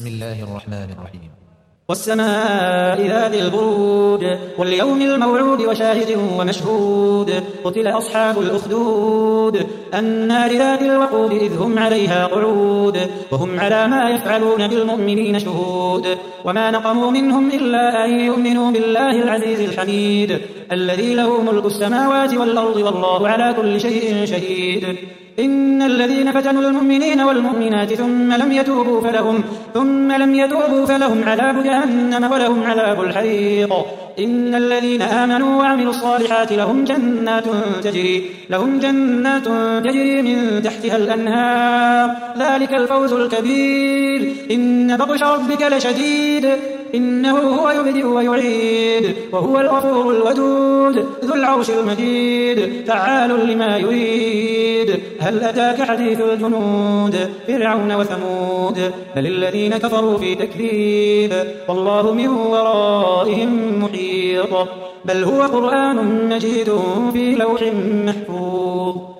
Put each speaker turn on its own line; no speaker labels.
بسم الله الرحمن الرحيم.
والسماء ذات البروج واليوم الموعود وشاهد ومشهود قتل أصحاب الأخدود النار ذات الوقود إذ هم عليها قعود وهم على ما يفعلون بالمؤمنين شهود وما نقموا منهم إلا أن يؤمنوا بالله العزيز الحميد الذي له ملك السماوات والأرض والله على كل شيء شهيد إن الذين فتنوا المؤمنين والمؤمنات ثم لم يتوبوا فلهم عذاب جهنم ولهم عذاب الحريق إن الذين آمنوا وعملوا الصالحات لهم جنات تجري من تحتها الأنهار ذلك الفوز الكبير إن بطش ربك لشديد إنه هو يبدئ ويعيد وهو الغفور الودود ذو العرش المجيد فعال لما يريد هل أتاك حديث الجنود فرعون وثمود بل الذين كفروا في تكذيب والله من ورائهم محيط بل هو قرآن مجيد في لوح محفوظ.